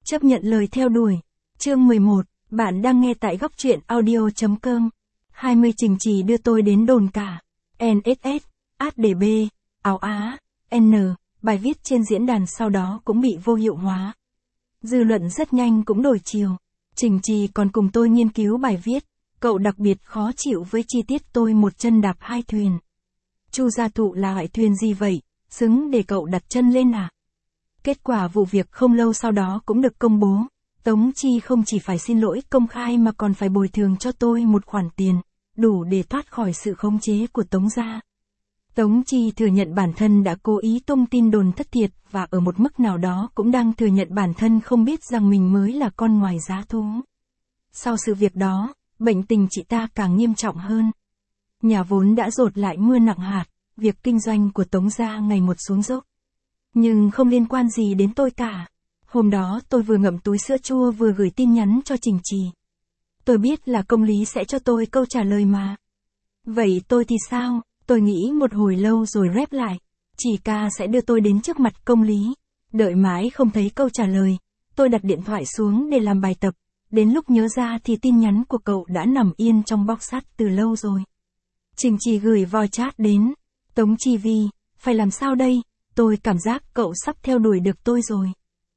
Chấp nhận lời theo đuổi. Chương 11, bạn đang nghe tại góc truyện audio.com. 20 Trình Trì đưa tôi đến đồn cả. NSS, HDB, Áo Á, N. Bài viết trên diễn đàn sau đó cũng bị vô hiệu hóa. Dư luận rất nhanh cũng đổi chiều. Trình Trì còn cùng tôi nghiên cứu bài viết. Cậu đặc biệt khó chịu với chi tiết tôi một chân đạp hai thuyền. Chu Gia Thụ là loại thuyền gì vậy? Xứng để cậu đặt chân lên à? Kết quả vụ việc không lâu sau đó cũng được công bố. Tống Chi không chỉ phải xin lỗi công khai mà còn phải bồi thường cho tôi một khoản tiền, đủ để thoát khỏi sự khống chế của Tống gia. Tống Chi thừa nhận bản thân đã cố ý tung tin đồn thất thiệt và ở một mức nào đó cũng đang thừa nhận bản thân không biết rằng mình mới là con ngoài giá thú. Sau sự việc đó, bệnh tình chị ta càng nghiêm trọng hơn. Nhà vốn đã dột lại mưa nặng hạt, việc kinh doanh của Tống gia ngày một xuống dốc. Nhưng không liên quan gì đến tôi cả. Hôm đó tôi vừa ngậm túi sữa chua vừa gửi tin nhắn cho Trình Trì. Tôi biết là công lý sẽ cho tôi câu trả lời mà. Vậy tôi thì sao? Tôi nghĩ một hồi lâu rồi rep lại. Chỉ ca sẽ đưa tôi đến trước mặt công lý. Đợi mãi không thấy câu trả lời. Tôi đặt điện thoại xuống để làm bài tập. Đến lúc nhớ ra thì tin nhắn của cậu đã nằm yên trong box sắt từ lâu rồi. Trình Trì gửi voice chat đến. Tống Chi Vi, phải làm sao đây? Tôi cảm giác cậu sắp theo đuổi được tôi rồi.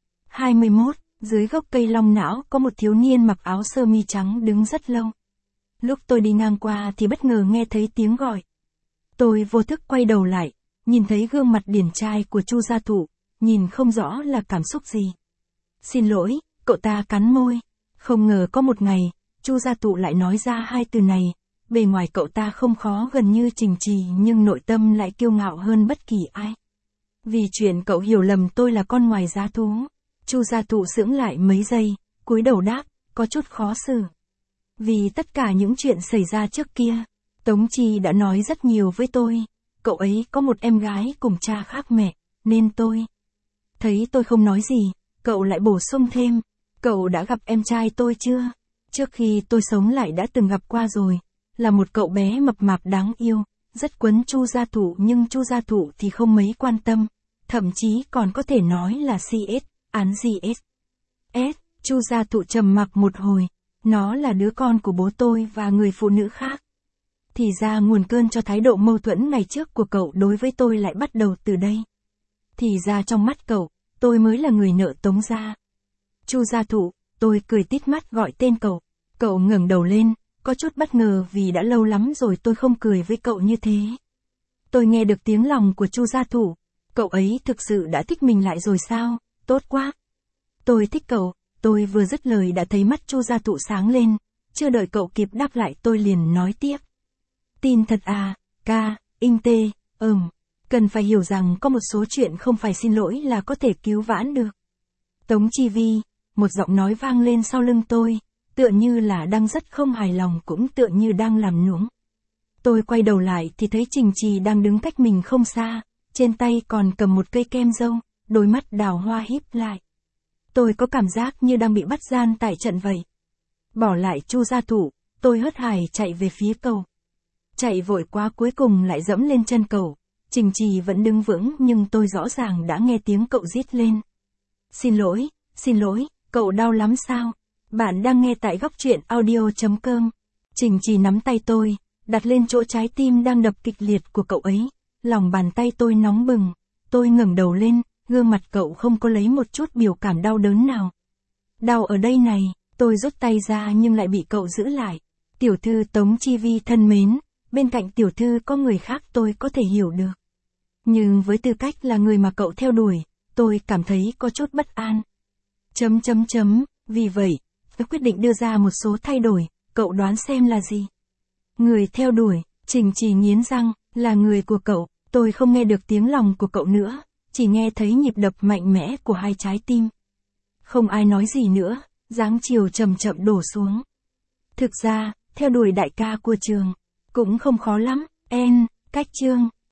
21, dưới gốc cây long não có một thiếu niên mặc áo sơ mi trắng đứng rất lâu. Lúc tôi đi ngang qua thì bất ngờ nghe thấy tiếng gọi. Tôi vô thức quay đầu lại, nhìn thấy gương mặt điển trai của Chu Gia Thụ, nhìn không rõ là cảm xúc gì. Xin lỗi, cậu ta cắn môi. Không ngờ có một ngày, Chu Gia Thụ lại nói ra hai từ này. Bề ngoài cậu ta không khó gần như Trình Trì nhưng nội tâm lại kiêu ngạo hơn bất kỳ ai. Vì chuyện cậu hiểu lầm tôi là con ngoài giá thú. Chu Gia Thụ sững lại mấy giây, cúi đầu đáp, có chút khó xử. Vì tất cả những chuyện xảy ra trước kia, Tống Chi đã nói rất nhiều với tôi. Cậu ấy có một em gái cùng cha khác mẹ, nên tôi. Thấy tôi không nói gì, cậu lại bổ sung thêm. Cậu đã gặp em trai tôi chưa? Trước khi tôi sống lại đã từng gặp qua rồi. Là một cậu bé mập mạp đáng yêu, rất quấn Chu Gia Thụ nhưng Chu Gia Thụ thì không mấy quan tâm. Thậm chí còn có thể nói là CS, án GS. Chu Gia Thụ trầm mặc một hồi. Nó là đứa con của bố tôi và người phụ nữ khác. Thì ra nguồn cơn cho thái độ mâu thuẫn ngày trước của cậu đối với tôi lại bắt đầu từ đây. Thì ra trong mắt cậu, tôi mới là người nợ Tống gia. Chu Gia Thụ, tôi cười tít mắt gọi tên cậu. Cậu ngẩng đầu lên, có chút bất ngờ vì đã lâu lắm rồi tôi không cười với cậu như thế. Tôi nghe được tiếng lòng của Chu Gia Thụ. Cậu ấy thực sự đã thích mình lại rồi sao? Tốt quá. Tôi thích cậu. Tôi vừa dứt lời đã thấy mắt Chu Gia Thụ sáng lên. Chưa đợi cậu kịp đáp lại tôi liền nói tiếp. Tin thật à, ca, inh tê, cần phải hiểu rằng có một số chuyện không phải xin lỗi là có thể cứu vãn được. Tống Chi Vi, một giọng nói vang lên sau lưng tôi, tựa như là đang rất không hài lòng cũng tựa như đang làm nũng. Tôi quay đầu lại thì thấy Trình Trì đang đứng cách mình không xa, trên tay còn cầm một cây kem dâu, đôi mắt đào hoa híp lại. Tôi có cảm giác như đang bị bắt gian tại trận vậy. Bỏ lại Chu Gia Thụ, tôi hớt hải chạy về phía cầu. Chạy vội quá cuối cùng lại dẫm lên chân cầu. Trình Trì vẫn đứng vững nhưng tôi rõ ràng đã nghe tiếng cậu rít lên. Xin lỗi, cậu đau lắm sao? Bạn đang nghe tại góc truyện audio.com. Trình Trì nắm tay tôi, đặt lên chỗ trái tim đang đập kịch liệt của cậu ấy. Lòng bàn tay tôi nóng bừng. Tôi ngẩng đầu lên, gương mặt cậu không có lấy một chút biểu cảm đau đớn nào. Đau ở đây này, tôi rút tay ra nhưng lại bị cậu giữ lại. Tiểu thư Tống Chi Vi thân mến, bên cạnh tiểu thư có người khác tôi có thể hiểu được. Nhưng với tư cách là người mà cậu theo đuổi, tôi cảm thấy có chút bất an. Vì vậy, tôi quyết định đưa ra một số thay đổi, cậu đoán xem là gì? Người theo đuổi, Trình Trì nghiến răng, là người của cậu, tôi không nghe được tiếng lòng của cậu nữa, chỉ nghe thấy nhịp đập mạnh mẽ của hai trái tim. Không ai nói gì nữa, dáng chiều chậm chậm đổ xuống. Thực ra, theo đuổi đại ca của trường, cũng không khó lắm, cách chương.